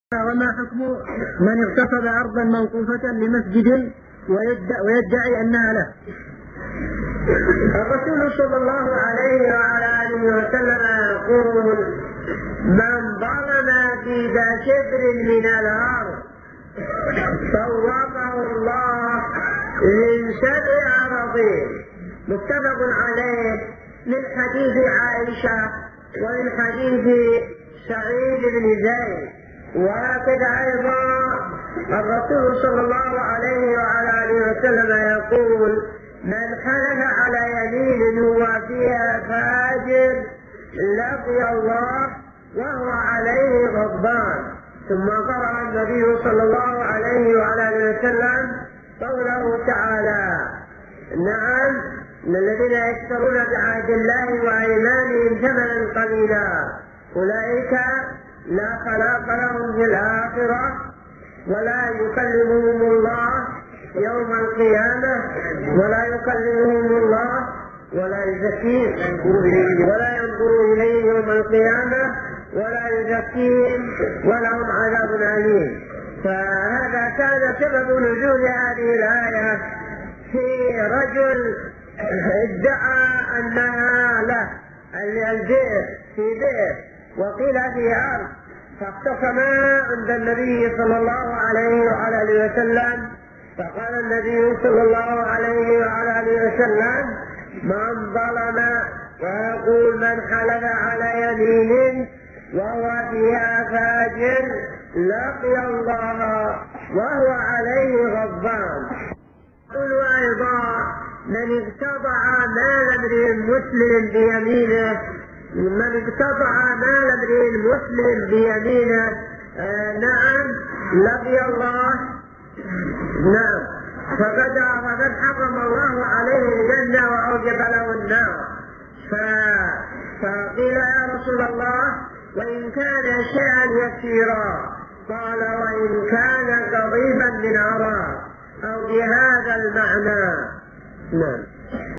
وما حكم من اغتصب أرضا موقوفة لمسجد ويدعي أنها له؟ الرسول صلى الله عليه وعلى آله وسلم يقول: من ظلم في ذا شبر من الأرض صوبه الله من 7 أراضين. متفق عليه من حديث عائشة ومن حديث سعيد بن زيد. وهكذا أيضا الرسول صلى الله عليه وعلى آله وسلم يقول: من حلف على يمين هو فيها فاجر لقي الله وهو عليه غضبان. ثم قرأ النبي صلى الله عليه وعلى آله وسلم قوله تعالى: نعم، إن الذين يشترون بعهد الله وأيمانهم ثمنا قليلا أولئك لا خلاق لهم في الآخرة ولا يكلمهم الله يوم القيامة ولا يكلمهم الله ولا يزكيهم ولا ينظر إليهم يوم القيامة ولا يزكيهم ولهم عذاب أليم. فهذا كان سبب نزول هذه الآية في رجل ادعى أنها له البئر في بئر وقيل في أرض، فاختصما عند النبي صلى الله عليه وعلى آله وسلم. فقال النبي صلى الله عليه وعلى آله وسلم: من ظلم، ويقول من حلف على يمين وهو فيها فاجر لقي الله وهو عليه غضبان. يقول أيضا: من اقتطع مال امرئ مسلم بيمينه، من اقتطع مال امرئ مسلم بيمينه نعم لقي الله، نعم، فقد حرم الله عليه الجنة وأوجب له النار. فقيل: يا رسول الله، وإن كان شيئا يسيرا؟ قال: وإن كان قريبا من عراق، أو بهذا المعنى. نعم.